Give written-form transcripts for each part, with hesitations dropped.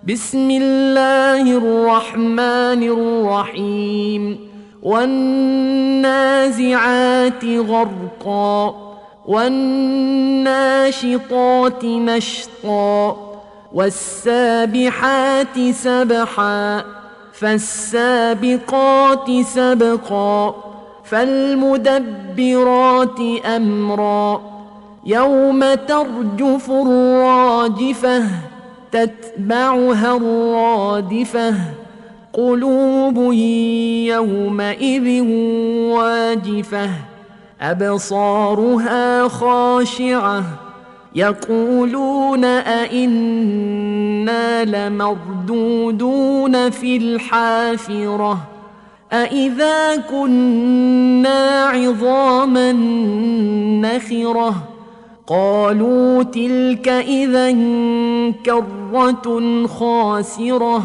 بسم الله الرحمن الرحيم والنازعات غرقا والناشطات نشطا والسابحات سبحا فالسابقات سبقا فالمدبرات أمرا يوم ترجف الراجفة تتبعها الرادفة قلوب يومئذ واجفة أبصارها خاشعة يقولون أئنا لمردودون في الحافرة أئذا كنا عظاما نخرة قالوا تلك إذا كرة خاسرة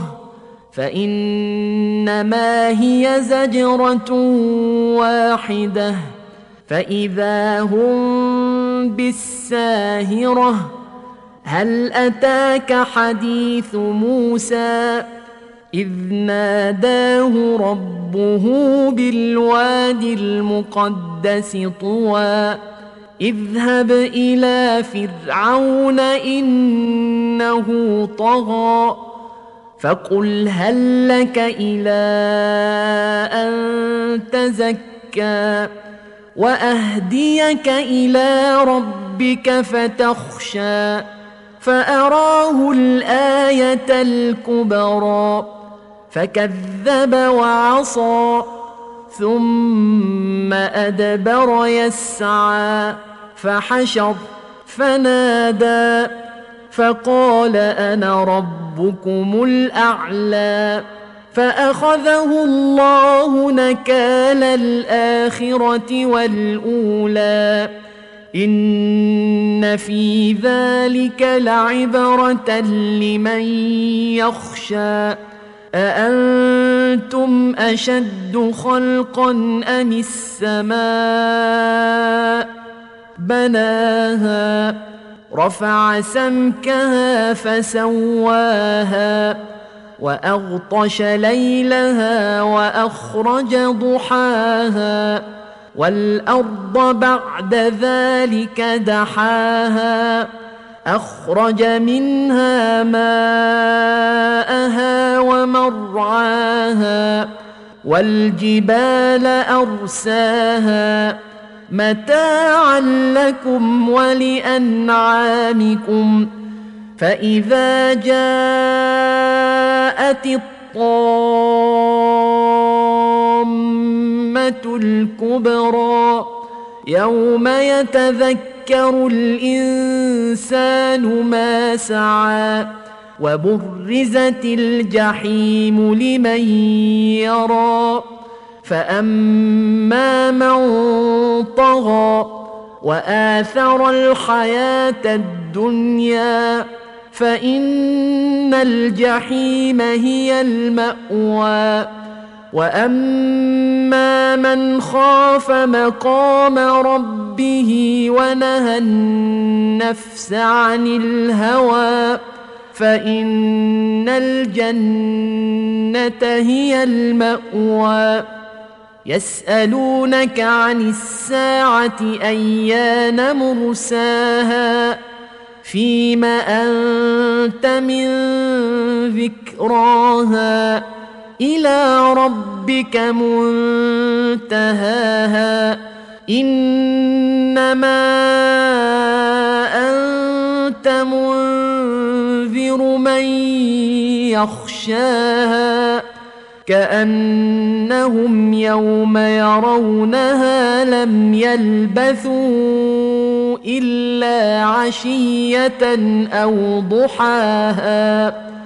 فإنما هي زجرة واحدة فإذا هم بالساهرة هل أتاك حديث موسى إذ ناداه ربه بالوادي المقدس طوى اذهب إلى فرعون إنه طغى فقل هل لك إلى أن تزكى وأهديك إلى ربك فتخشى فأراه الآية الكبرى فكذب وعصى ثم أدبر يسعى فحشر فنادى فقال أنا ربكم الأعلى فأخذه الله نكال الآخرة والأولى إن في ذلك لعبرة لمن يخشى أأنتم أشد خلقا أم السماء بناها رفع سمكها فسواها وأغطش ليلها وأخرج ضحاها والأرض بعد ذلك دحاها أخرج منها ماءها ومرعاها والجبال أرساها متاعا لكم ولأنعامكم فإذا جاءت الطامة الكبرى يوم يتذكر الإنسان ما سعى وبرزت الجحيم لمن يرى فأما من طغى وآثر الحياة الدنيا فإن الجحيم هي المأوى وأما من خاف مقام ربه ونهى النفس عن الهوى فإن الجنة هي المأوى يسألونك عن الساعة أيان مرساها فيم أنت من ذكراها إلى ربك منتهاها إنما أنت منذر من يخشاها كأنهم يوم يرونها لم يلبثوا إلا عشية أو ضحاها